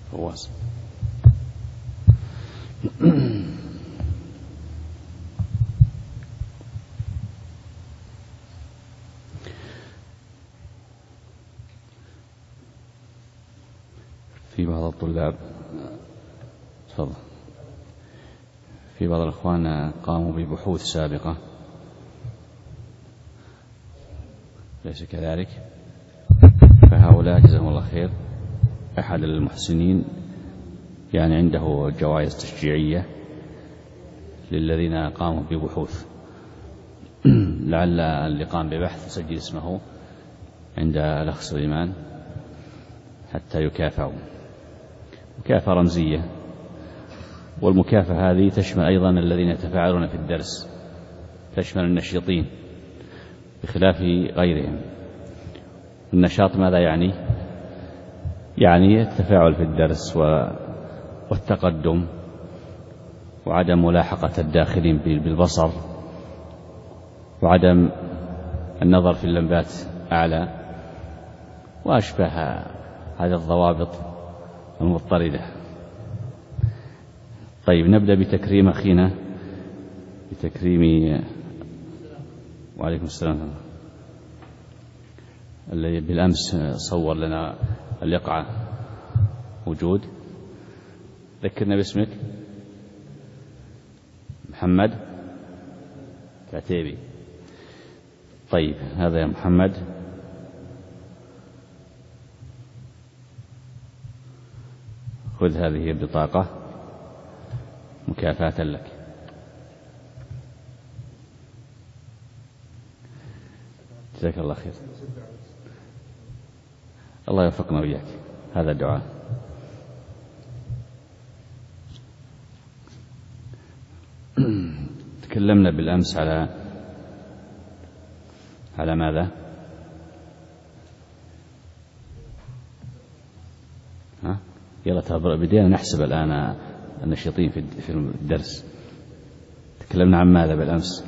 فواز. في بعض الطلاب تفضل، في بعض الأخوان قاموا ببحوث سابقة، ليس كذلك؟ فهؤلاء جزاهم الله خير، أحد المحسنين يعني عنده جوائز تشجيعية للذين قاموا ببحوث، لعل اللي قام ببحث سجل اسمه عند الأخ سليمان حتى يكافئوا مكافأة رمزية. والمكافأة هذه تشمل أيضا الذين يتفاعلون في الدرس، تشمل النشيطين بخلاف غيرهم. النشاط ماذا يعني؟ يعني التفاعل في الدرس والتقدم وعدم ملاحقة الداخلين بالبصر وعدم النظر في اللمبات أعلى وأشبه هذه الضوابط المضطردة. طيب نبدأ بتكريم أخينا، بتكريم وعليكم السلام اللي بالأمس صور لنا اليقعة. وجود؟ ذكرنا باسمك. محمد كاتبي. طيب هذا يا محمد، خذ هذه البطاقة مكافأة لك. جزاك الله خير، الله يوفقنا وإياك، هذا الدعاء. تكلمنا بالأمس على ماذا؟ يلا بدينا نحسب الآن النشيطين في الدرس. تكلمنا عن ماذا بالأمس؟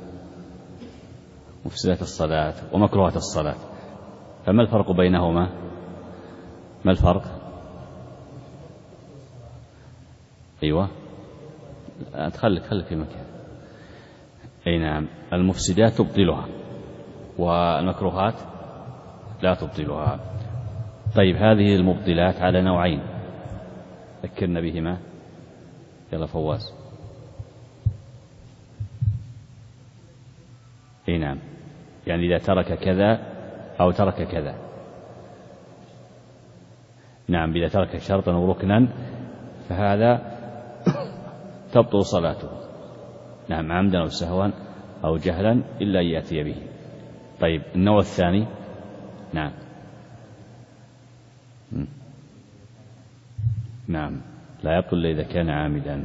مفسدات الصلاة ومكروهات الصلاة. فما الفرق بينهما؟ ما الفرق؟ أيوة، خليك في مكان. أي نعم، المفسدات تبطلها والمكروهات لا تبطلها. طيب هذه المبطلات على نوعين، ذكرنا بهما. يلا فواز. أي نعم، يعني إذا ترك كذا أو ترك كذا. نعم، إذا ترك شرطا أو ركنا فهذا تبطل صلاته، نعم، عمدا أو سهوا أو جهلا إلا أن يأتي به. طيب النوع الثاني. نعم نعم، لا يبطل إلا إذا كان عامدا.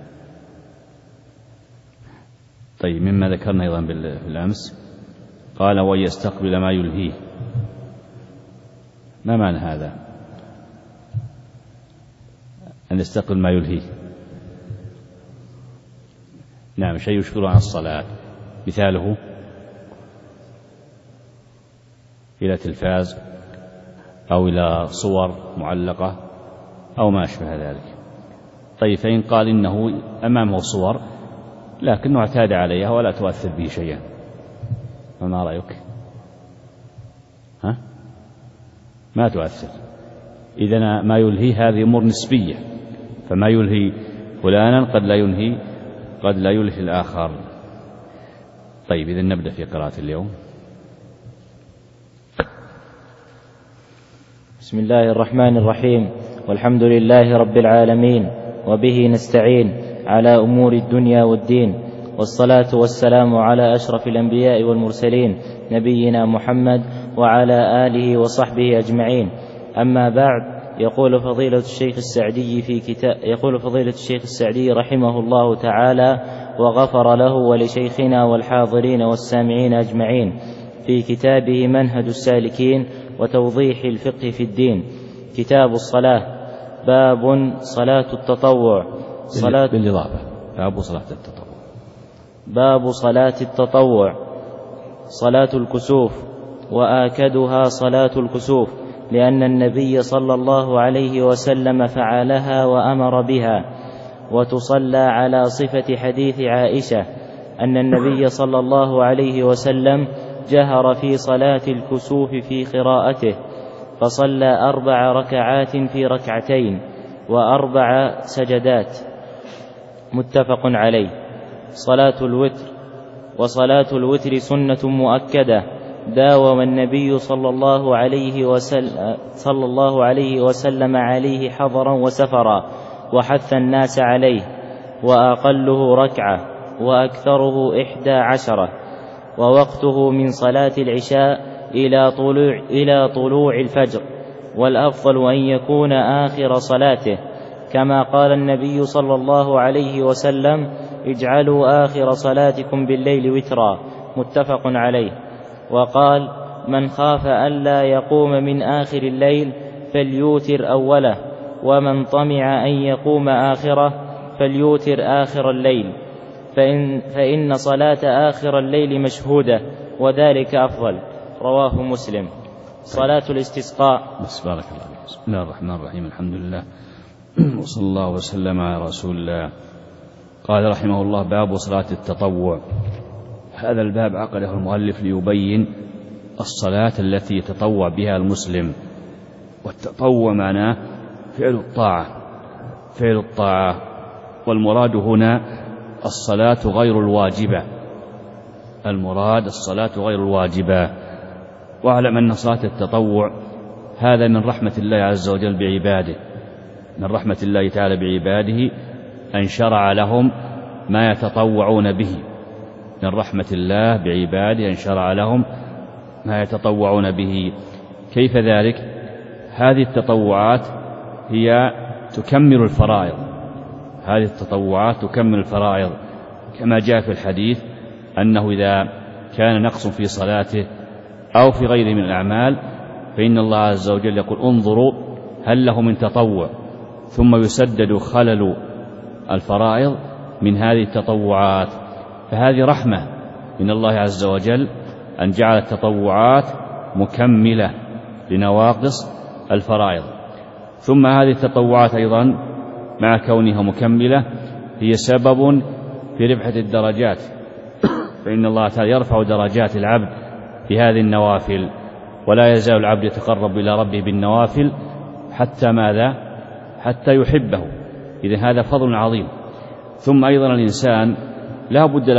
طيب مما ذكرنا أيضا بالأمس، قال ويستقبل ما يلهيه. ما معنى هذا؟ أن يستقبل ما يلهيه. نعم، شيء يشغل عن الصلاة، مثاله إلى تلفاز أو إلى صور معلقة أو ما أشبه ذلك. طيب فإن قال إنه أمامه صور لكنه اعتاد عليها ولا تؤثر به شيئا، فما رأيك؟ ما تؤثر. إذن ما يلهي هذه أمور نسبية، فما يلهي فلانا قد لا يلهي الآخر. طيب إذن نبدأ في قراءة اليوم. بسم الله الرحمن الرحيم، والحمد لله رب العالمين، وبه نستعين على أمور الدنيا والدين، والصلاة والسلام على أشرف الأنبياء والمرسلين نبينا محمد وعلى آله وصحبه أجمعين. أما بعد، يقول فضيلة الشيخ السعدي رحمه الله تعالى وغفر له ولشيخنا والحاضرين والسامعين أجمعين في كتابه منهج السالكين وتوضيح الفقه في الدين، كتاب الصلاة، باب صلاة التطوع. بالإضافة باب صلاة التطوع. صلاة الكسوف، وآكدها صلاة الكسوف، لأن النبي صلى الله عليه وسلم فعلها وأمر بها. وتصلى على صفة حديث عائشة أن النبي صلى الله عليه وسلم جهر في صلاة الكسوف في قراءته، فصلى 4 ركعات في ركعتين و4 سجدات، متفق عليه. صلاة الوتر. وصلاة الوتر سنة مؤكدة داوم النبي صلى الله عليه وسلم عليه حضرا وسفرا، وحث الناس عليه، وأقله ركعة وأكثره 11، ووقته من صلاة العشاء إلى طلوع الفجر، والأفضل أن يكون آخر صلاته، كما قال النبي صلى الله عليه وسلم: اجعلوا آخر صلاتكم بالليل وترا، متفق عليه. وقال: من خاف ألا يقوم من آخر الليل فليوتر أوله، ومن طمع أن يقوم آخره فليوتر آخر الليل، فإن صلاة آخر الليل مشهودة، وذلك أفضل. رواه مسلم. صلاة الاستسقاء. بارك الله عليك. بسم الله الرحمن الرحيم. الحمد لله وصلى الله وسلم على رسول الله. قال رحمه الله: باب صلاة التطوع. هذا الباب عقده المؤلف ليبين الصلاة التي يتطوع بها المسلم. والتطوع معناه فعل الطاعة، والمراد هنا الصلاة غير الواجبة. واعلم أن صلاة التطوع هذا من رحمة الله عز وجل بعباده، من رحمة الله تعالى بعباده أن شرع لهم ما يتطوعون به. من رحمة الله بعباده أن شرع لهم ما يتطوعون به. كيف ذلك؟ هذه التطوعات هي تكمل الفرائض، كما جاء في الحديث أنه إذا كان نقص في صلاته أو في غيره من الأعمال فإن الله عز وجل يقول: انظروا هل له من تطوع، ثم يسدد خلل الفرائض من هذه التطوعات. فهذه رحمة من الله عز وجل أن جعل التطوعات مكملة لنواقص الفرائض. ثم هذه التطوعات أيضا مع كونها مكملة هي سبب في رفعة الدرجات، فإن الله تعالى يرفع درجات العبد بهذه النوافل، ولا يزال العبد يتقرب إلى ربه بالنوافل حتى ماذا؟ حتى يحبه. إذن هذا فضل عظيم. ثم أيضا الإنسان لا بد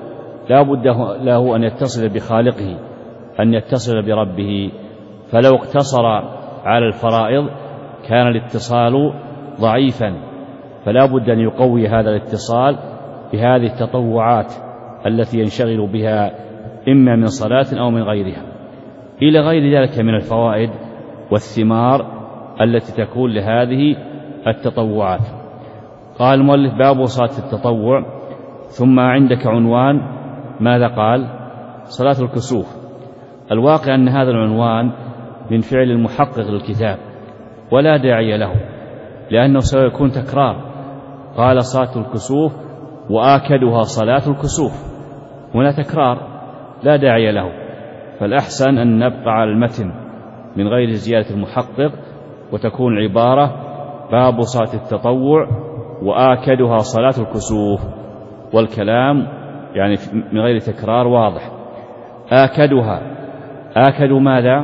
له أن يتصل بخالقه، أن يتصل بربه، فلو اقتصر على الفرائض كان الاتصال ضعيفا، فلا بد أن يقوي هذا الاتصال بهذه التطوعات التي ينشغل بها إما من صلاة أو من غيرها، إلى غير ذلك من الفوائد والثمار التي تكون لهذه التطوعات. قال المؤلف: باب صلاة التطوع. ثم عندك عنوان ماذا قال؟ صلاة الكسوف. الواقع أن هذا العنوان من فعل المحقق للكتاب ولا داعي له، لأنه سيكون تكرار. قال: صلاة الكسوف وآكدها صلاة الكسوف، هنا تكرار لا داعي له، فالأحسن أن نبقى على المتن من غير زيادة المحقق، وتكون العبارة: باب صلاة التطوع وآكدها صلاة الكسوف، والكلام يعني من غير تكرار واضح. آكدها، آكدوا ماذا؟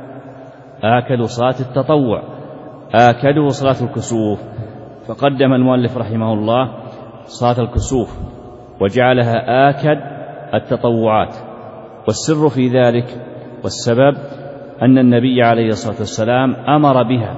آكدوا صلاة التطوع، آكدوا صلاة الكسوف. فقدم المؤلف رحمه الله صلاة الكسوف وجعلها آكد التطوعات، والسر في ذلك والسبب أن النبي عليه الصلاة والسلام أمر بها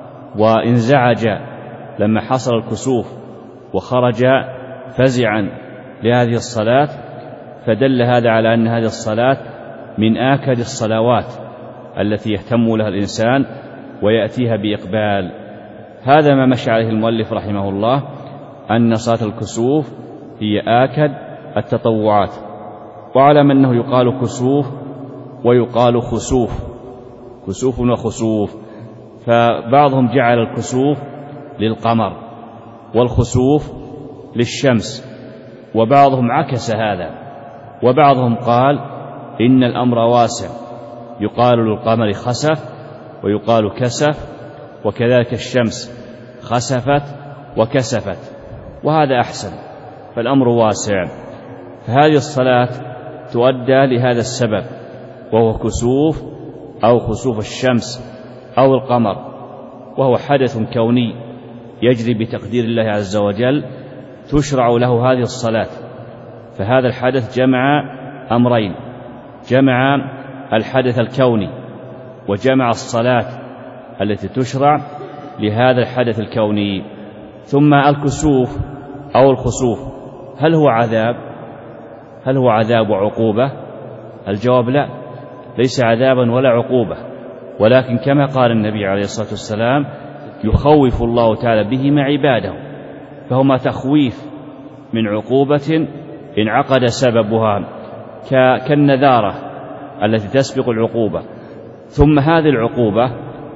وانزعج لما حصل الكسوف وخرج فزعا لهذه الصلاة، فدل هذا على أن هذه الصلاة من آكد الصلوات التي يهتم لها الإنسان ويأتيها بإقبال. هذا ما مشى عليه المؤلف رحمه الله، أن صلاة الكسوف هي آكد التطوعات. واعلم أنه يقال كسوف ويقال خسوف، كسوف وخسوف، فبعضهم جعل الكسوف للقمر والخسوف للشمس، وبعضهم عكس هذا، وبعضهم قال إن الأمر واسع، يقال للقمر خسف ويقال كسف، وكذلك الشمس خسفت وكسفت، وهذا أحسن، فالأمر واسع. فهذه الصلاة تؤدى لهذا السبب، وهو كسوف أو خسوف الشمس أو القمر، وهو حدث كوني يجري بتقدير الله عز وجل، تشرع له هذه الصلاة. فهذا الحدث جمع أمرين، جمع الحدث الكوني وجمع الصلاة التي تشرع لهذا الحدث الكوني. ثم الكسوف أو الخسوف هل هو عذاب؟ هل هو عذاب وعقوبة؟ الجواب لا، ليس عذابا ولا عقوبة، ولكن كما قال النبي عليه الصلاة والسلام يخوف الله تعالى بهما عباده، فهما تخويف من عقوبة انعقد سببها كالنذارة التي تسبق العقوبة، ثم هذه العقوبة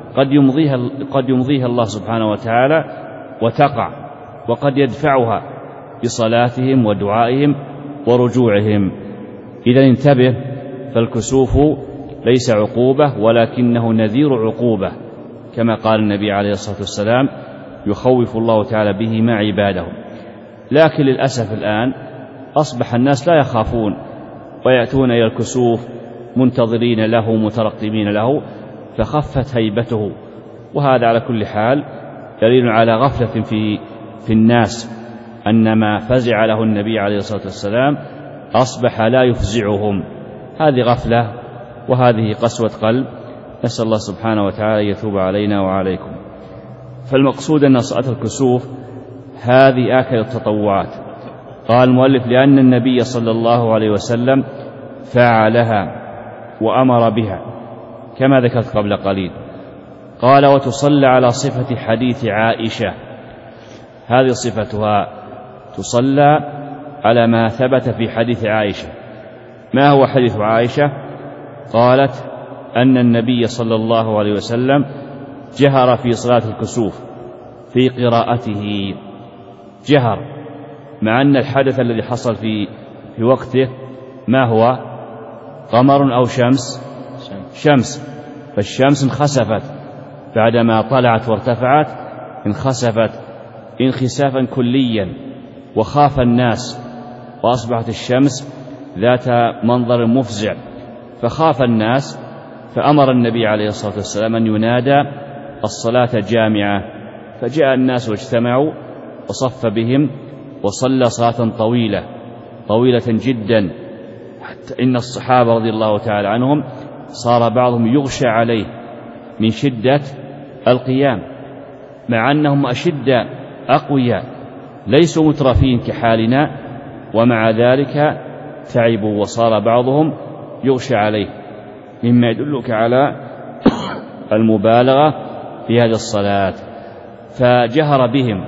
قد يمضيها الله سبحانه وتعالى وتقع، وقد يدفعها بصلاتهم ودعائهم ورجوعهم. إذا انتبه، فالكسوف ليس عقوبة ولكنه نذير عقوبة، كما قال النبي عليه الصلاة والسلام يخوف الله تعالى بهما عباده. لكن للأسف الآن أصبح الناس لا يخافون ويأتون إلى الكسوف منتظرين له مترقبين له، فخفت هيبته، وهذا على كل حال دليل على غفلة في الناس، أن ما فزع له النبي عليه الصلاة والسلام أصبح لا يفزعهم. هذه غفلة وهذه قسوة قلب، نسأل الله سبحانه وتعالى يتوب علينا وعليكم. فالمقصود أن صلاة الكسوف هذه آكل التطوعات. قال المؤلف لأن النبي صلى الله عليه وسلم فعلها وأمر بها كما ذكرت قبل قليل. قال وتصلى على صفة حديث عائشة، هذه صفتها، تصلى على ما ثبت في حديث عائشة. ما هو حديث عائشة؟ قالت أن النبي صلى الله عليه وسلم جهر في صلاة الكسوف في قراءته، جهر، مع أن الحدث الذي حصل في وقته ما هو؟ قمر أو شمس، فالشمس انخسفت بعدما طلعت وارتفعت، انخسفت انخسافا كليا، وخاف الناس، وأصبحت الشمس ذات منظر مفزع، فخاف الناس، فأمر النبي عليه الصلاة والسلام أن ينادى الصلاة جامعة، فجاء الناس واجتمعوا وصف بهم وصلى صلاة طويلة جدا، حتى إن الصحابة رضي الله تعالى عنهم صار بعضهم يغشى عليه من شدة القيام، مع أنهم أشد أقوياء ليسوا مترفين كحالنا، ومع ذلك تعبوا وصار بعضهم يغشى عليه، مما يدلك على المبالغة في هذه الصلاة. فجهر بهم،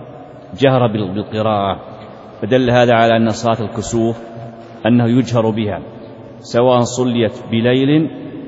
جهر بالقراءة، فدل هذا على أن صلاة الكسوف أنه يجهر بها، سواء صليت بليل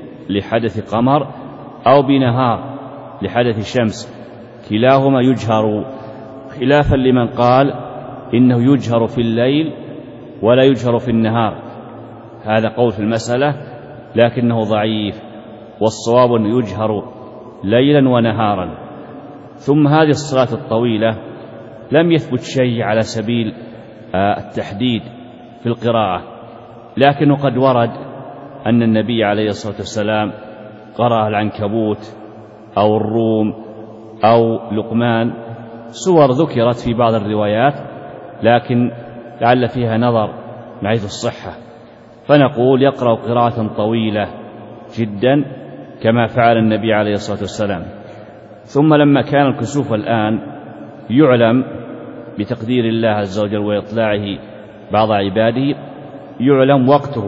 لحدث قمر أو بنهار لحدث شمس، كلاهما يجهر، خلافا لمن قال إنه يجهر في الليل ولا يجهر في النهار. هذا قول في المسألة لكنه ضعيف، والصواب أنه يجهر ليلا ونهارا. ثم هذه الصلاة الطويلة لم يثبت شيء على سبيل التحديد في القراءة، لكنه قد ورد أن النبي عليه الصلاة والسلام قرأ العنكبوت أو الروم أو لقمان، سور ذكرت في بعض الروايات لكن لعل فيها نظر من حيث الصحة، فنقول يقرأ قراءة طويلة جدا كما فعل النبي عليه الصلاة والسلام. ثم لما كان الكسوف الآن يعلم بتقدير الله عز وجل وإطلاعه بعض عباده، يعلم وقته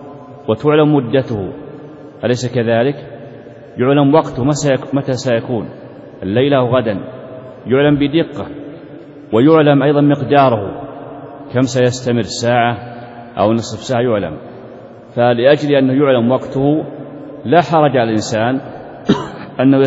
وتعلم مدته، أليس كذلك؟ يعلم وقته متى سيكون، الليلة أو غدا، يعلم بدقة، ويعلم أيضا مقداره كم سيستمر، ساعة أو نصف ساعة يعلم. فلأجل أنه يعلم وقته لا حرج على الإنسان أنه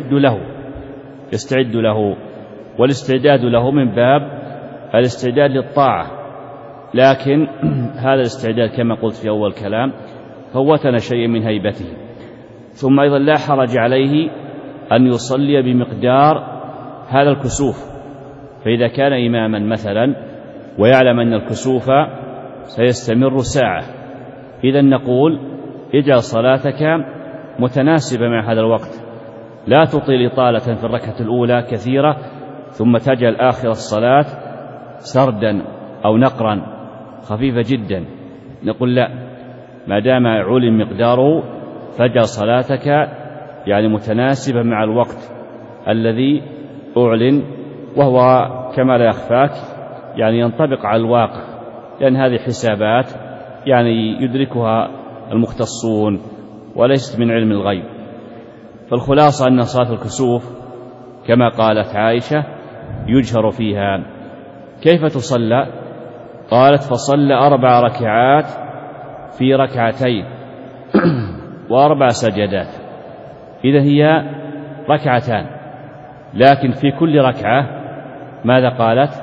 يستعد له، والاستعداد له من باب الاستعداد للطاعة، لكن هذا الاستعداد كما قلت في أول كلام فوتنا شيء من هيبته. ثم أيضا لا حرج عليه أن يصلي بمقدار هذا الكسوف. فإذا كان إماما مثلا ويعلم أن الكسوف سيستمر ساعة، إذن نقول اجعل صلاتك متناسبة مع هذا الوقت، لا تطيل إطالة في الركعة الأولى كثيرة ثم تجعل آخر الصلاة سردا أو نقرا خفيفة جدا. نقول لا، ما دام علم مقداره فاجعل صلاتك يعني متناسبة مع الوقت الذي أعلن، وهو كما لا يخفاك يعني ينطبق على الواقع، لأن هذه حسابات يعني يدركها المختصون وليست من علم الغيب. فالخلاصة أن صلاة الكسوف كما قالت عائشة يجهر فيها. كيف تصلى؟ قالت فصلى 4 ركعات في ركعتين و4 سجدات. إذا هي ركعتان، لكن في كل ركعة ماذا قالت؟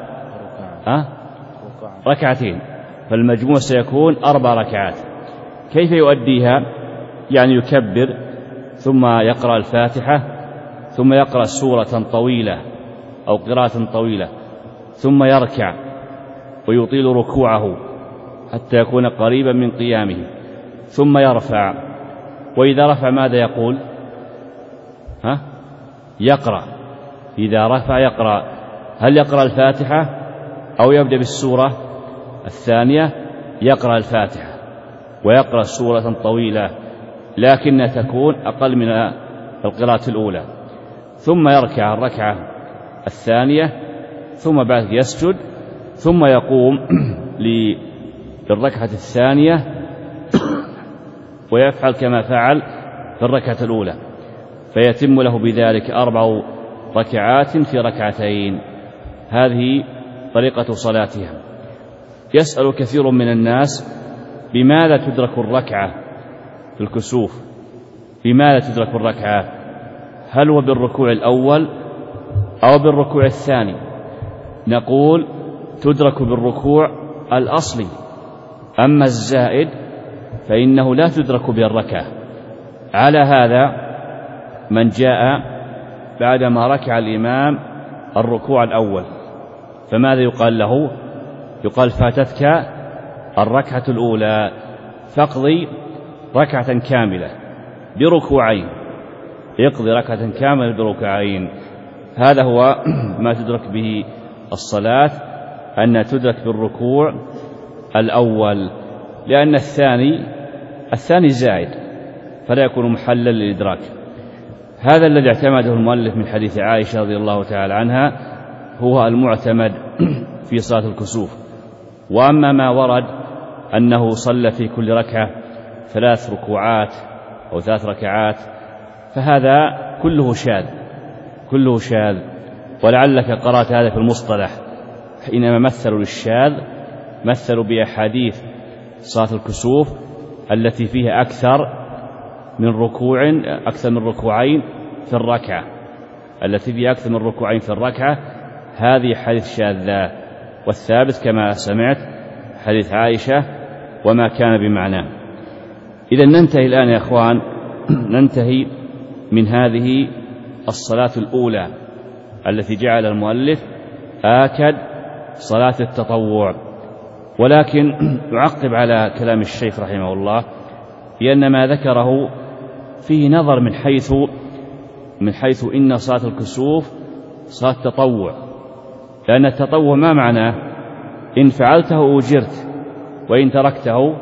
ركعتين، فالمجموع سيكون 4 ركعات. كيف يؤديها؟ يعني يكبر ثم يقرأ الفاتحة ثم يقرأ سورة طويلة أو قراءة طويلة ثم يركع ويطيل ركوعه حتى يكون قريبا من قيامه ثم يرفع، وإذا رفع ماذا يقول؟ يقرأ. إذا رفع يقرأ. هل يقرأ الفاتحة أو يبدأ بالسورة الثانية؟ يقرأ الفاتحة ويقرأ سورة طويلة لكنها تكون أقل من القراءة الأولى، ثم يركع الركعة الثانية ثم بعد يسجد ثم يقوم للركعة الثانية ويفعل كما فعل في الركعة الأولى، فيتم له بذلك 4 ركعات في ركعتين. هذه طريقة صلاتها. يسأل كثير من الناس بماذا تدرك الركعة في الكسوف؟ بماذا تدرك الركعة؟ هل هو بالركوع الأول أو بالركوع الثاني؟ نقول تدرك بالركوع الأصلي، أما الزائد فإنه لا تدرك بالركعة. على هذا من جاء بعدما ركع الإمام الركوع الأول فماذا يقال له؟ يقال فاتتك الركعة الأولى، فاقضي ركعة كاملة بركوعين، يقضي ركعة كاملة بركوعين. هذا هو ما تدرك به الصلاة، أن تدرك بالركوع الأول، لأن الثاني زائد فلا يكون محلا للإدراك. هذا الذي اعتمده المؤلف من حديث عائشة رضي الله تعالى عنها هو المعتمد في صلاة الكسوف. وأما ما ورد أنه صلى في كل ركعة 3 ركوعات أو 3 ركعات فهذا كله شاذ، ولعلك قرأت هذا في المصطلح حينما مثلوا للشاذ مثلوا بأحاديث صلاة الكسوف التي فيها أكثر من ركوعين في الركعة، التي فيها أكثر من ركوعين في الركعة، هذه حديث شاذة. والثابت كما سمعت حديث عائشة وما كان بمعناه. إذا ننتهي الآن يا أخوان، ننتهي من هذه الصلاة الأولى التي جعل المؤلف آكد صلاة التطوع. ولكن يعقب على كلام الشيخ رحمه الله لأن ما ذكره فيه نظر من حيث إن صلاة الكسوف صلاة تطوع، لأن التطوع ما معناه؟ إن فعلته أجرت وإن تركته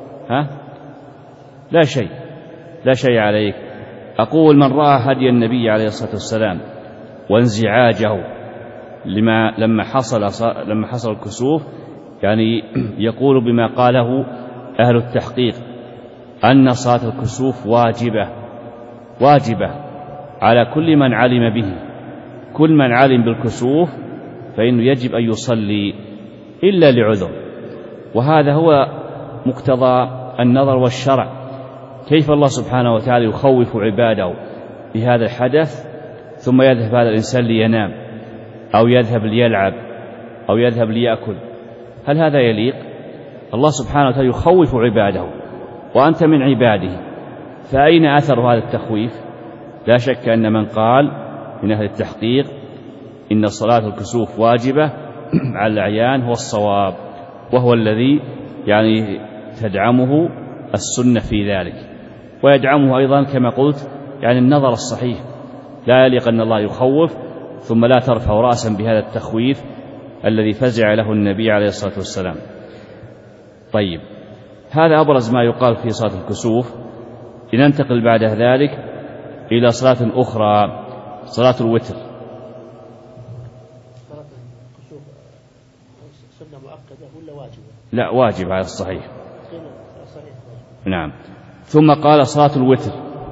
لا شيء عليك. أقول من رأى هدي النبي عليه الصلاة والسلام وانزعاجه لما حصل الكسوف، يعني يقول بما قاله أهل التحقيق أن صلاة الكسوف واجبة على كل من علم به. كل من علم بالكسوف فإنه يجب أن يصلي إلا لعذر، وهذا هو مقتضى النظر والشرع. كيف الله سبحانه وتعالى يخوف عباده بهذا الحدث ثم يذهب هذا الإنسان لينام أو يذهب ليلعب أو يذهب ليأكل؟ هل هذا يليق؟ الله سبحانه وتعالى يخوف عباده وأنت من عباده، فأين أثر هذا التخويف؟ لا شك أن من قال من أهل التحقيق إن صلاة الكسوف واجبة على الأعيان هو الصواب، وهو الذي يعني تدعمه السنة في ذلك، ويدعمه أيضا كما قلت يعني النظر الصحيح. لا يليق أن الله يخوف ثم لا ترفع رأسا بهذا التخويف الذي فزع له النبي عليه الصلاة والسلام. طيب، هذا أبرز ما يقال في صلاة الكسوف. لننتقل بعد ذلك إلى صلاة أخرى، صلاة الوتر. صلاة الكسوف سنة مؤكدة ولا واجبة؟ لا، واجب على الصحيح. صحيح. نعم. ثم قال صلاة الوتر.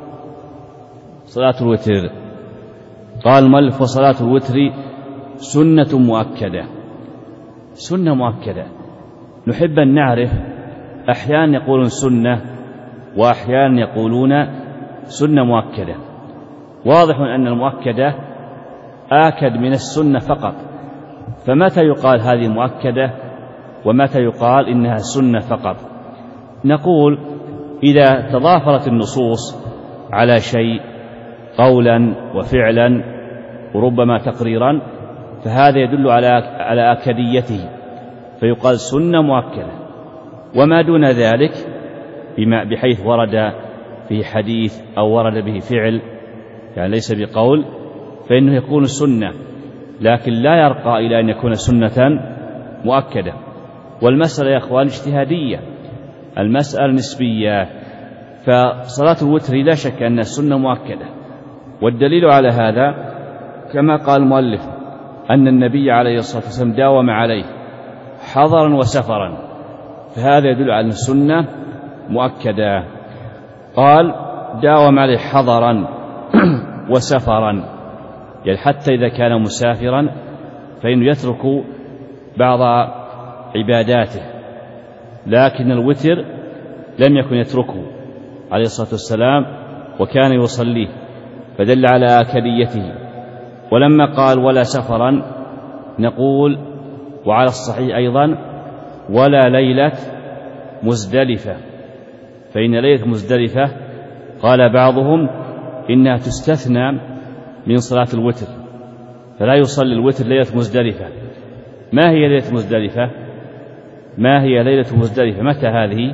صلاة الوتر قال المؤلف وصلاة الوتر سنة مؤكدة. سنة مؤكدة نحب أن نعرف، أحيانا يقولون سنة وأحيانا يقولون سنة مؤكدة. واضح أن المؤكدة آكد من السنة فقط، فمتى يقال هذه مؤكدة ومتى يقال إنها سنة فقط؟ نقول إذا تضافرت النصوص على شيء قولا وفعلا وربما تقريرا فهذا يدل على أكديته فيقال سنة مؤكدة. وما دون ذلك بحيث ورد فيه حديث أو ورد به فعل يعني ليس بقول فإنه يكون سنة، لكن لا يرقى إلى أن يكون سنة مؤكدة. والمسألة يا أخوان اجتهادية، المسألة نسبية. فصلاة الوتر لا شك أنها سنة مؤكدة، والدليل على هذا كما قال المؤلف أن النبي عليه الصلاة والسلام داوم عليه حضرا وسفرا، فهذا يدل على السنة مؤكدة. قال داوم عليه حضرا وسفرا، يعني حتى إذا كان مسافرا فإنه يترك بعض عباداته، لكن الوتر لم يكن يتركه عليه الصلاة والسلام وكان يصليه، فدل على آكديته. ولما قال ولا سفرا نقول وعلى الصحيح أيضا ولا ليلة مزدلفة، فإن ليلة مزدلفة قال بعضهم إنها تستثنى من صلاة الوتر، فلا يصلي الوتر ليلة مزدلفة. ما هي ليلة مزدلفة؟ ما هي ليلة مزدلفة؟ متى هذه؟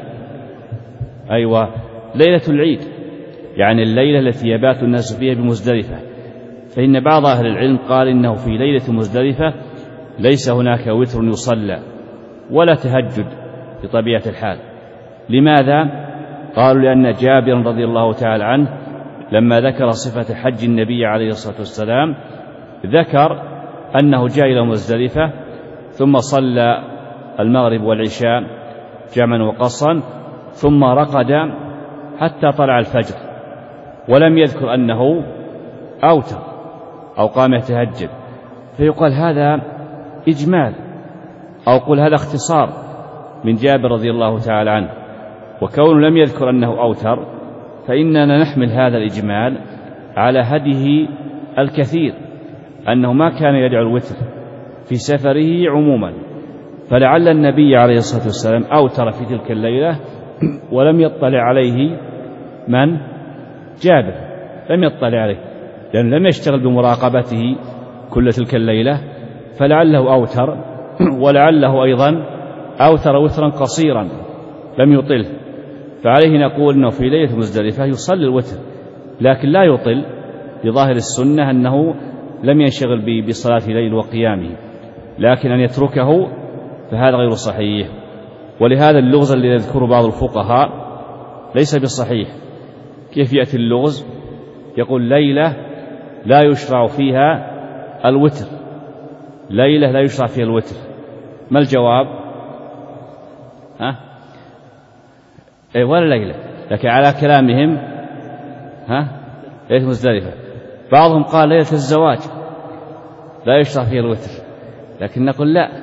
أيوة، ليلة العيد، يعني الليلة التي يبات الناس فيها بمزدلفة. فإن بعض أهل العلم قال إنه في ليلة مزدلفة ليس هناك وتر يصلى ولا تهجد بطبيعة الحال. لماذا؟ قالوا لأن جابر رضي الله تعالى عنه لما ذكر صفة حج النبي عليه الصلاة والسلام ذكر أنه جاء إلى مزدلفة ثم صلى المغرب والعشاء جمعا وقصا ثم رقد حتى طلع الفجر، ولم يذكر أنه أوتر أو قام يتهجد. فيقال هذا إجمال، أو قل هذا اختصار من جابر رضي الله تعالى عنه، وكونه لم يذكر أنه أوتر فإننا نحمل هذا الإجمال على هديه الكثير أنه ما كان يدعو الوتر في سفره عموما، فلعل النبي عليه الصلاة والسلام أوتر في تلك الليلة ولم يطلع عليه من؟ جابر، لم يطلع عليه لأنه لم يشتغل بمراقبته كل تلك الليلة، فلعله أوتر، ولعله أيضا أوتر وترا قصيرا لم يطل. فعليه نقول أنه في ليلة مزدلفة يصلي الوتر، لكن لا يطل بظاهر السنة أنه لم ينشغل بصلاة ليل وقيامه، لكن أن يتركه فهذا غير صحيح. ولهذا اللغز الذي يذكره بعض الفقهاء ليس بصحيح. كيف يأتي اللغز؟ يقول ليلة لا يشرع فيها الوتر، ليلة لا يشرع فيها الوتر. ما الجواب؟ ولا ليلة، لكن على كلامهم ليلة مزدلفة. بعضهم قال ليلة الزواج لا يشرع فيها الوتر، لكن نقول لا،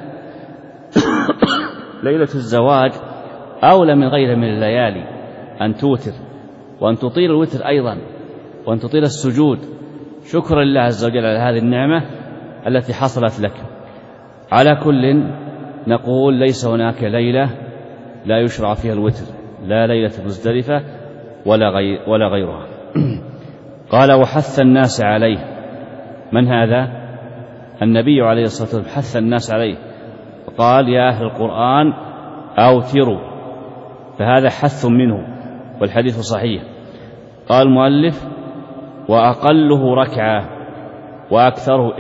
ليلة الزواج أولى من غيرها من الليالي أن توتر، وأن تطيل الوتر أيضا، وأن تطيل السجود شكرا لله عز وجل على هذه النعمة التي حصلت لك. على كل نقول ليس هناك ليلة لا يشرع فيها الوتر، لا ليلة مزدلفة ولا غيرها. قال وحث الناس عليه. من هذا؟ النبي عليه الصلاة والسلام حث الناس عليه وقال يا أهل القرآن أوتروا، فهذا حث منه والحديث صحيح. قال المؤلف وأقله ركعة وأكثره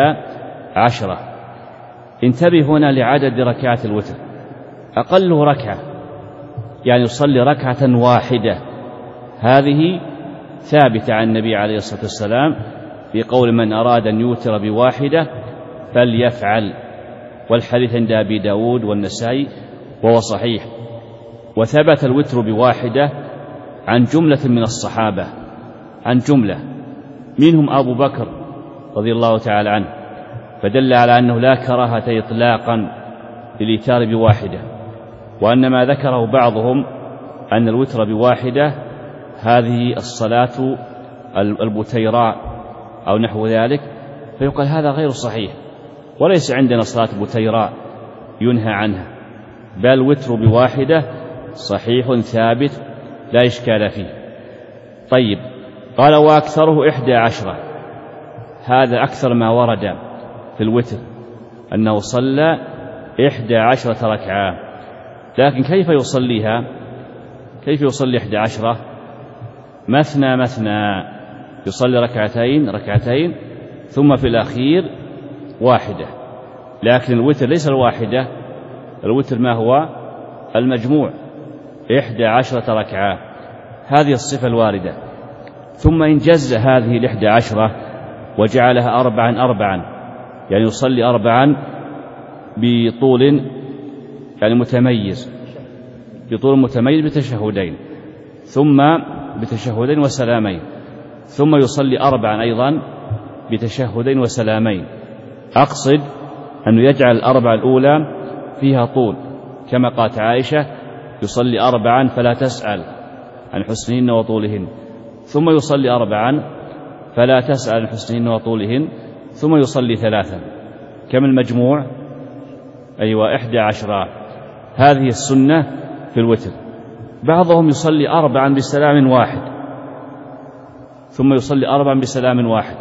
11. انتبه هنا لعدد ركعات الوتر. أقله ركعة يعني يصلي ركعة واحدة، هذه ثابتة عن النبي عليه الصلاة والسلام في قول من أراد أن يوتر بواحدة فليفعل، والحديث عند أبي داود والنسائي وهو صحيح. وثبت الوتر بواحدة عن جملة من الصحابة، عن جملة منهم أبو بكر رضي الله تعالى عنه، فدل على أنه لا كراهة إطلاقا للإيتار بواحدة، وأن ما ذكره بعضهم أن الوتر بواحدة هذه الصلاة البتيراء أو نحو ذلك، فيقال هذا غير صحيح، وليس عندنا صلاة بتيراء ينهى عنها، بل الوتر بواحدة صحيح ثابت لا إشكال فيه. طيب، قال وأكثره 11، هذا أكثر ما ورد في الوتر أنه صلى 11 ركعة. لكن كيف يصليها؟ كيف يصلي 11؟ مثنى مثنى، يصلي ركعتين ثم في الأخير واحدة. لكن الوتر ليس الواحدة، الوتر ما هو؟ المجموع 11 ركعة، هذه الصفة الواردة. ثم إن جز هذه 11 وجعلها 4 يعني يصلي 4 بطول يعني متميز، بطول متميز بتشهدين، ثم بتشهدين وسلامين، ثم يصلي 4 أيضا بتشهدين وسلامين. أقصد أنه يجعل 4 الأولى فيها طول، كما قالت عائشة يصلي 4 فلا تسأل عن حسنهن وطولهن، ثم يصلي 4 فلا تسأل عن حسنهن وطولهن، ثم يصلي 3. كم المجموع؟ 11. هذه السنة في الوتر. بعضهم يصلي 4 بسلام واحد، ثم يصلي 4 بسلام واحد،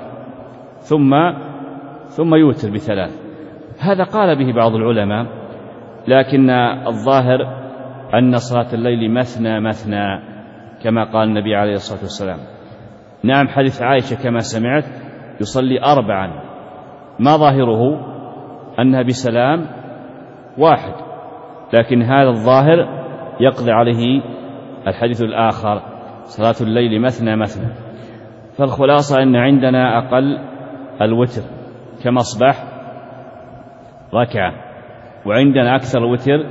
ثم يوتر ب3. هذا قال به بعض العلماء، لكن الظاهر أن صلاة الليل مثنى مثنى كما قال النبي عليه الصلاة والسلام. نعم، حديث عائشة كما سمعت يصلي 4، ما ظاهره أنها بسلام واحد، لكن هذا الظاهر يقضي عليه الحديث الآخر صلاة الليل مثنى مثنى. فالخلاصة أن عندنا أقل الوتر كم أصبح؟ ركعة، وعندنا أكثر الوتر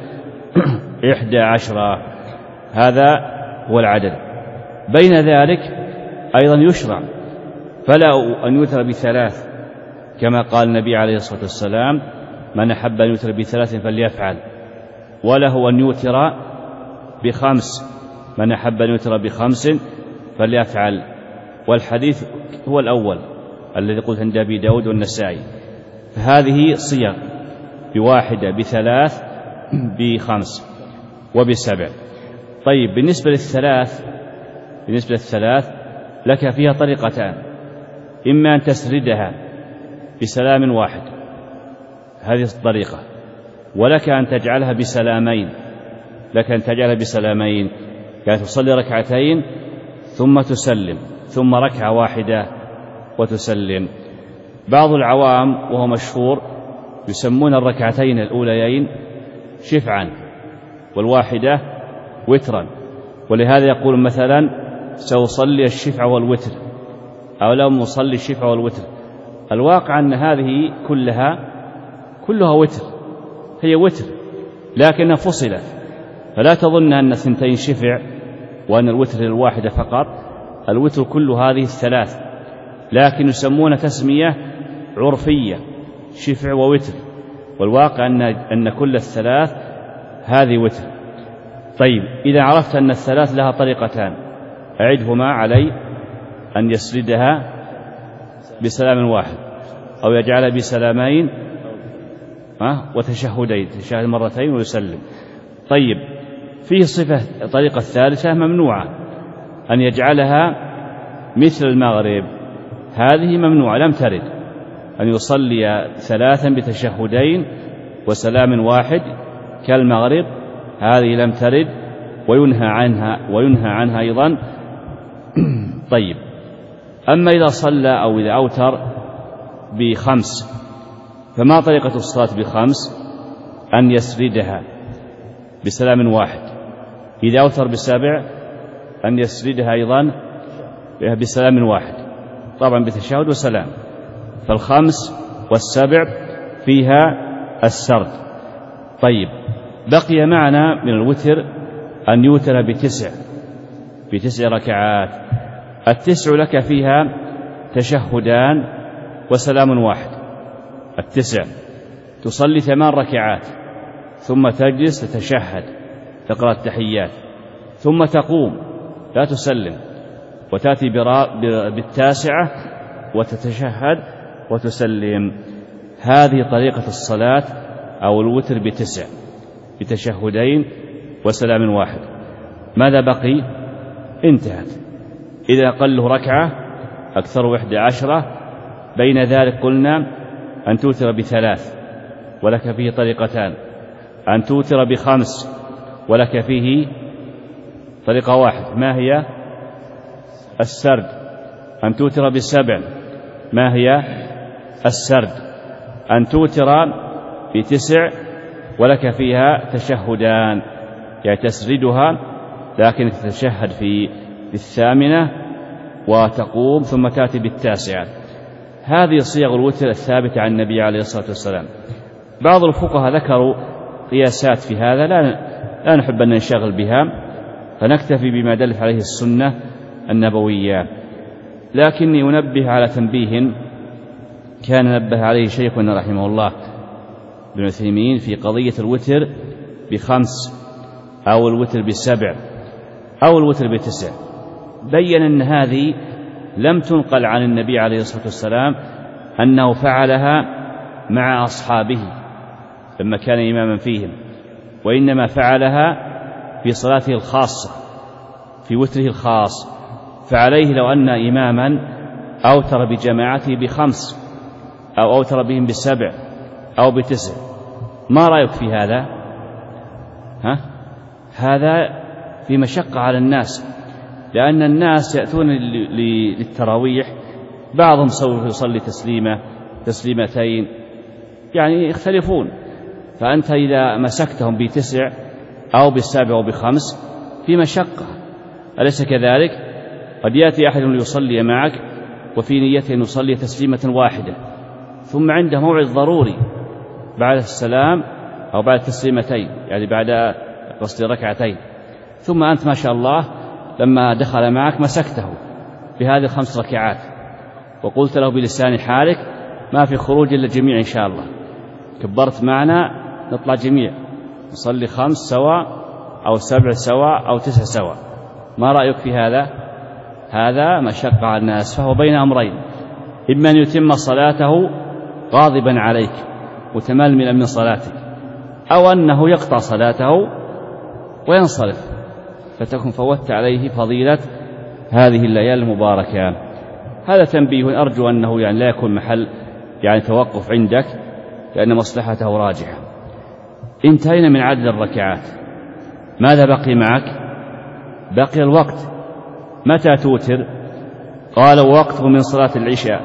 11، هذا هو العدد. بين ذلك أيضا يشرع فلا أن يوتر ب3 كما قال النبي عليه الصلاة والسلام من أحب أن يوتر ب3 فليفعل، وله أن يوتر ب5 من أحب أن يوتر ب5 فليفعل. والحديث هو الأول الذي قلت عند أبي داود والنسائي، فهذه صيغ ب1 ب3 ب5 وب7. طيب، بالنسبة للثلاث لك فيها طريقتان، إما أن تسردها بسلام واحد، هذه الطريقة، ولك أن تجعلها بسلامين، يعني تصلي 2 ثم تسلم، ثم 1 وتسلم. بعض العوام وهو مشهور يسمون 2 الأوليين شفعا والواحدة وترا، ولهذا يقول مثلا سأصلي الشفع والوتر، أو لم أصلي الشفع والوتر. الواقع أن هذه كلها وتر، هي وتر لكنها فصلت، فلا تظن أن 2 شفع وأن الوتر الواحدة فقط، الوتر كل هذه 3، لكن يسمون تسمية عرفية شفع ووتر، والواقع أن كل 3 هذه وتر. طيب، إذا عرفت أن 3 لها طريقتان أعدهما علي، أن يسردها بسلام واحد، أو يجعلها بسلامين وتشهدين، تشهد 2 ويسلم. طيب، فيه طريقة ثالثة ممنوعة، أن يجعلها مثل المغرب، هذه ممنوعة لم ترد. أن يصلي 3 بتشهدين وسلام واحد كالمغرب، هذه لم ترد وينهى عنها أيضا. طيب، أما إذا صلى أو إذا أوتر ب5 فما طريقة الصلاة ب5؟ أن يسردها بسلام واحد. إذا أوتر ب7 أن يسردها أيضا بسلام واحد، طبعا بتشهد وسلام. فال5 وال7 فيها السرد. طيب، بقي معنا من الوتر أن يوتر ب9 ركعات. 9 لك فيها تشهدان وسلام واحد. 9 تصلي 8 ركعات ثم تجلس تتشهد، تقرأ التحيات، ثم تقوم لا تسلم وتأتي ب9 وتتشهد وتسلم. هذه طريقة الصلاة أو الوتر ب9 بتشهدين وسلام واحد. ماذا بقي؟ انتهت. إذا أقله ركعة أكثر 11، بين ذلك قلنا أن توتر ب3 ولك فيه طريقتان، أن توتر ب5 ولك فيه طريقة واحد، ما هي؟ السرد. أن توتر ب7، ما هي؟ السرد. أن توتر ب9 ولك فيها تشهدان، يعني تسردها لكن تتشهد في 8 وتقوم ثم تأتي ب9. هذه صيغ الوتر الثابتة عن النبي عليه الصلاة والسلام. بعض الفقهاء ذكروا قياسات في هذا لا نحب أن ننشغل بها، فنكتفي بما دلت عليه السنة النبوية. لكني أنبه على تنبيه كان نبه عليه شيخنا رحمه الله ابن عثيمين في قضية الوتر ب5 أو الوتر ب7 أو الوتر ب9. بيّن أن هذه لم تنقل عن النبي عليه الصلاة والسلام أنه فعلها مع أصحابه لما كان إماما فيهم، وإنما فعلها في صلاته الخاصة في وتره الخاص. فعليه لو أن إماما أوتر بجماعته ب5 أو أوتر بهم ب7 أو ب9، ما رأيك في هذا؟ هذا في مشقة على الناس، لأن الناس يأتون للتراويح بعضهم سوف يصلي تسليمتين، يعني يختلفون. فأنت إذا مسكتهم ب9 أو ب7 أو ب5 في مشقة، أليس كذلك؟ قد يأتي أحد ليصلي معك وفي نيته أن يصلي تسليمة واحدة، ثم عنده موعد ضروري بعد السلام أو بعد تسليمتين، يعني بعد قصد ركعتين، ثم أنت ما شاء الله لما دخل معك مسكته بهذه 5 ركعات وقلت له بلسان حالك ما في خروج إلا الجميع إن شاء الله، كبرت معنا نطلع جميع نصلي 5 سوا أو 7 سوا أو 9 سوا. ما رأيك في هذا؟ هذا مشقة على الناس. فهو بين أمرين، إما أن يتم صلاته غاضبا عليك متململا من صلاتك، أو أنه يقطع صلاته وينصرف، فتكون فوت عليه فضيلة هذه الليالي المباركة. هذا تنبيه أرجو أنه يعني لا يكون محل يعني توقف عندك، لأن مصلحته راجحة. انتهينا من عدد الركعات، ماذا بقي معك؟ بقي الوقت. متى توتر؟ قال وقته من صلاة العشاء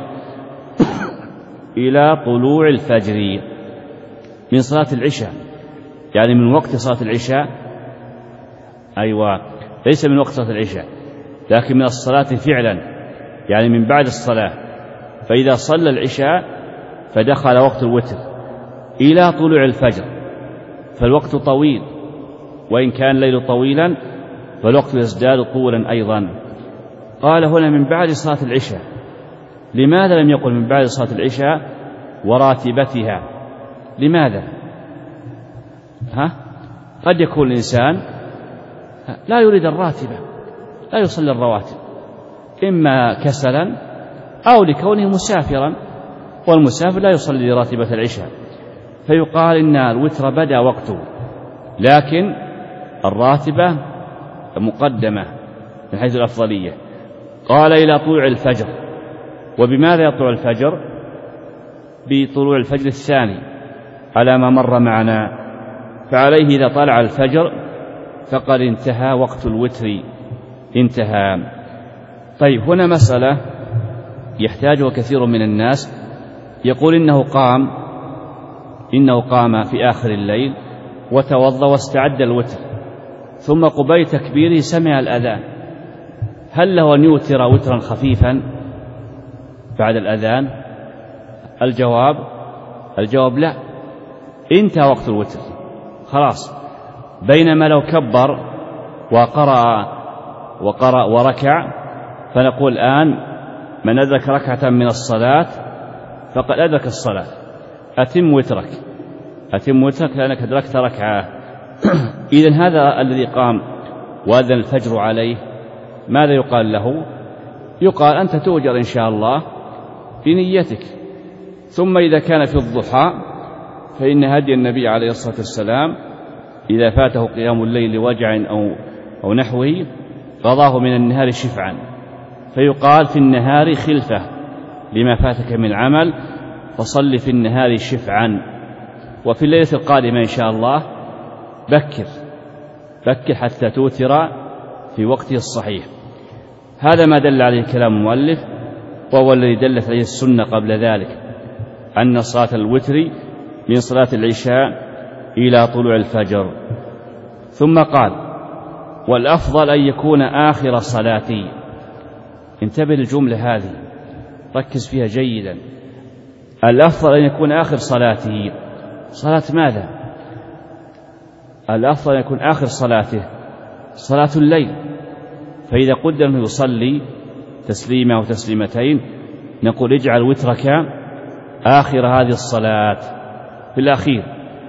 إلى طلوع الفجر. من صلاة العشاء يعني من وقت صلاة العشاء، أيوة، ليس من وقت صلاة العشاء لكن من الصلاة فعلا، يعني من بعد الصلاة. فإذا صلى العشاء فدخل وقت الوتر إلى طلوع الفجر، فالوقت طويل، وإن كان الليل طويلا فالوقت يزداد طولا أيضا. قال هنا من بعد صلاة العشاء. لماذا لم يقل من بعد صلاة العشاء وراتبتها؟ لماذا؟ قد يكون الإنسان لا يريد الراتبة، لا يصلي الرواتب، إما كسلا أو لكونه مسافرا، والمسافر لا يصلي راتبة العشاء، فيقال إن الوتر بدأ وقته، لكن الراتبة مقدمة من حيث الأفضلية. قال إلى طلوع الفجر. وبماذا يطلع الفجر؟ بطلوع الفجر الثاني على ما مر معنا. فعليه إذا طلع الفجر فقد انتهى وقت الوتر، انتهى. طيب، هنا مسألة يحتاجها كثير من الناس، يقول إنه قام في آخر الليل وتوضأ واستعد الوتر، ثم قبيل تكبيره سمع الأذان، هل له أن يوتر وترا خفيفا بعد الأذان؟ الجواب لا، انتهى وقت الوتر خلاص. بينما لو كبر وقرأ وركع، فنقول الآن من أدرك ركعة من الصلاة فقد أدرك الصلاة، أتم وترك لأنك أدركت ركعة. إذن هذا الذي قام وأذن الفجر عليه ماذا يقال له؟ يقال أنت تؤجر إن شاء الله بنيتك. ثم إذا كان في الضحى فإن هدي النبي عليه الصلاة والسلام إذا فاته قيام الليل لوجع أو نحوه قضاه من النهار شفعا، فيقال في النهار خلفة لما فاتك من عمل، فصل في النهار شفعا. وفي الليلة القادمة إن شاء الله بكر حتى توتر في وقته الصحيح. هذا ما دل عليه كلام المؤلف، وهو الذي دلت عليه السنة قبل ذلك، أن صلاة الوتر من صلاة العشاء إلى طلوع الفجر. ثم قال: والأفضل أن يكون آخر صلاتي. انتبه للجملة هذه، ركز فيها جيدا. الأفضل أن يكون آخر صلاته. صلاة ماذا؟ الأفضل أن يكون آخر صلاته صلاة الليل. فإذا قدر أنه يصلي تسليمة أو تسليمتين نقول اجعل وترك آخر هذه الصلاة في الأخير.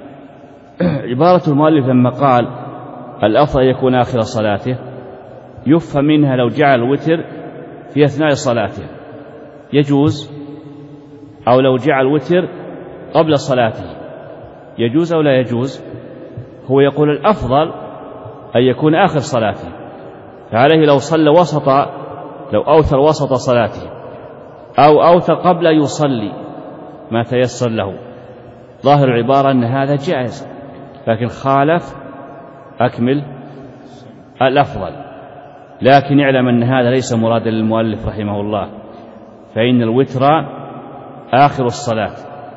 عبارة المؤلف لما قال الأفضل أن يكون آخر صلاته يفهم منها لو جعل الوتر في أثناء صلاته يجوز، أو لو جعل الوتر قبل صلاته يجوز أو لا يجوز. هو يقول الأفضل أن يكون آخر صلاته، فعليه لو صلى لو أوتر وسط صلاته أو أوتر قبل يصلي ما تيسر له. ظاهر العبارة أن هذا جائز، لكن خالف أكمل الأفضل. لكن اعلم أن هذا ليس مرادا للمؤلف رحمه الله، فإن الوتر آخر الصلاة،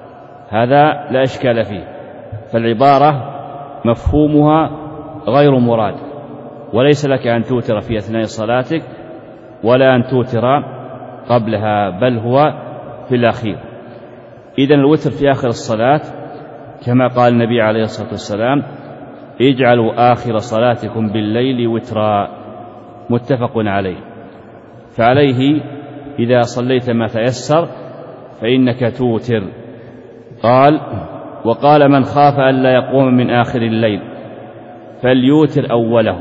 هذا لا إشكال فيه. فالعبارة مفهومها غير مراد، وليس لك أن توتر في أثناء صلاتك ولا أن توتر قبلها، بل هو في الأخير. إذن الوتر في آخر الصلاة كما قال النبي عليه الصلاة والسلام: اجعلوا آخر صلاتكم بالليل وترا، متفق عليه. فعليه إذا صليت ما تيسر فإنك توتر. قال: وقال من خاف أن لا يقوم من آخر الليل فليوتر أوله،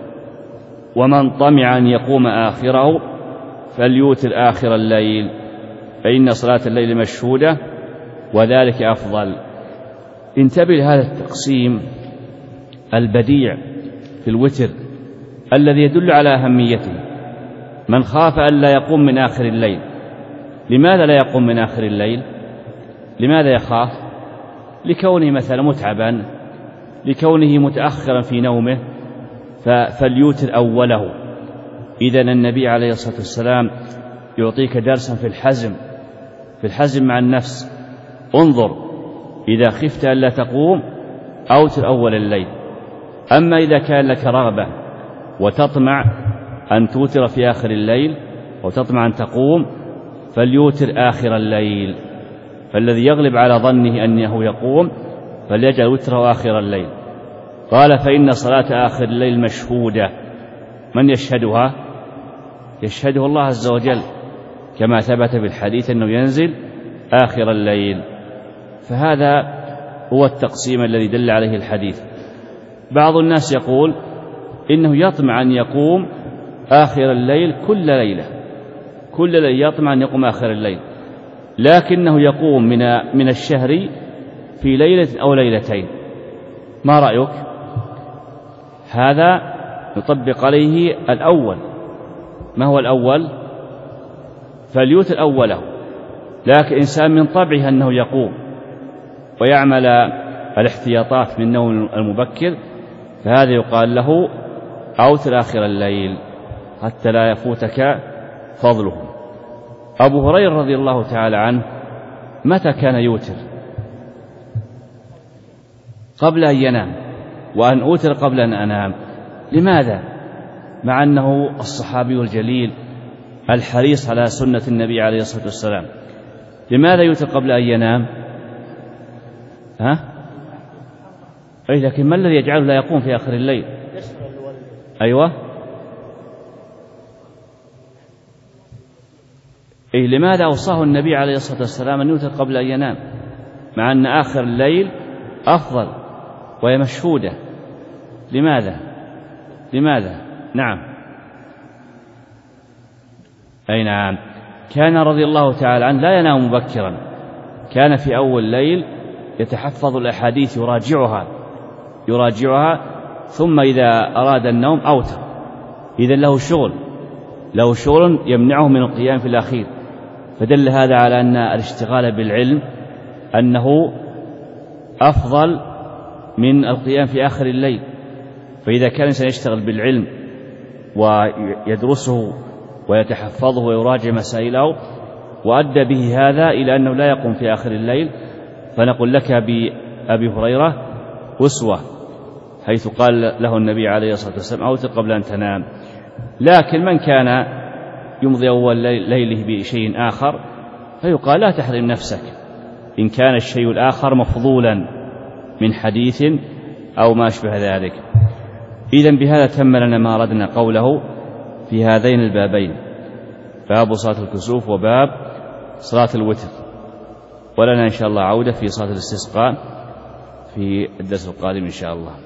ومن طمع أن يقوم آخره فليوتر آخر الليل، فإن صلاة الليل مشهودة وذلك أفضل. انتبه لهذا التقسيم البديع في الوتر الذي يدل على أهميته. من خاف أن لا يقوم من آخر الليل. لماذا لا يقوم من آخر الليل؟ لماذا يخاف؟ لكونه مثلا متعبا، لكونه متأخرا في نومه، فليوتر أوله. إذن النبي عليه الصلاة والسلام يعطيك درسا في الحزم مع النفس. انظر، إذا خفت ألا تقوم أوتر أول الليل. أما إذا كان لك رغبة وتطمع أن توتر في آخر الليل وتطمع أن تقوم فليوتر آخر الليل. فالذي يغلب على ظنه أنه يقوم فليجعل وتره آخر الليل. قال: فإن صلاة آخر الليل مشهودة. من يشهدها؟ يشهده الله عز وجل، كما ثبت بالحديث أنه ينزل آخر الليل. فهذا هو التقسيم الذي دل عليه الحديث. بعض الناس يقول إنه يطمع أن يقوم آخر الليل كل ليلة يطمع أن يقوم آخر الليل، لكنه يقوم من الشهر في ليلة أو ليلتين. ما رأيك؟ هذا يطبق عليه الأول ما هو الأول؟ فليوتر أوله. لكن إنسان من طبعه أنه يقوم ويعمل الاحتياطات من النوم المبكر، فهذا يقال له أوتر آخر الليل حتى لا يفوتك فضله. أبو هريرة رضي الله تعالى عنه متى كان يوتر؟ قبل أن ينام، وأن أوتر قبل أن أنام. لماذا؟ مع أنه الصحابي الجليل الحريص على سنة النبي عليه الصلاة والسلام، لماذا يوتر قبل أن ينام؟ أي لكن ما الذي يجعله لا يقوم في آخر الليل؟ أيوة. أي لماذا أوصاه النبي عليه الصلاة والسلام أن يوتر قبل أن ينام، مع أن آخر الليل أفضل وهي مشهودة؟ لماذا؟ نعم. أي نعم. كان رضي الله تعالى عنه لا ينام مبكرا، كان في أول الليل يتحفظ الأحاديث يراجعها ثم إذا أراد النوم أوتر. إذن له شغل يمنعه من القيام في الأخير، فدل هذا على أن الاشتغال بالعلم أنه أفضل من القيام في آخر الليل. فإذا كان الإنسان يشتغل بالعلم ويدرسه ويتحفظه ويراجع مسائله وأدى به هذا إلى أنه لا يقوم في آخر الليل، فنقول لك بأبي هريرة أسوة، حيث قال له النبي عليه الصلاة والسلام أوتر قبل أن تنام. لكن من كان يمضي أول ليله بشيء آخر فيقال لا تحرم نفسك إن كان الشيء الآخر مفضولا من حديث أو ما أشبه ذلك. إذن بهذا تم لنا ما أردنا قوله في هذين البابين، باب صلاة الكسوف وباب صلاة الوتر. ولنا إن شاء الله عودة في صلاة الاستسقاء في الدرس القادم إن شاء الله.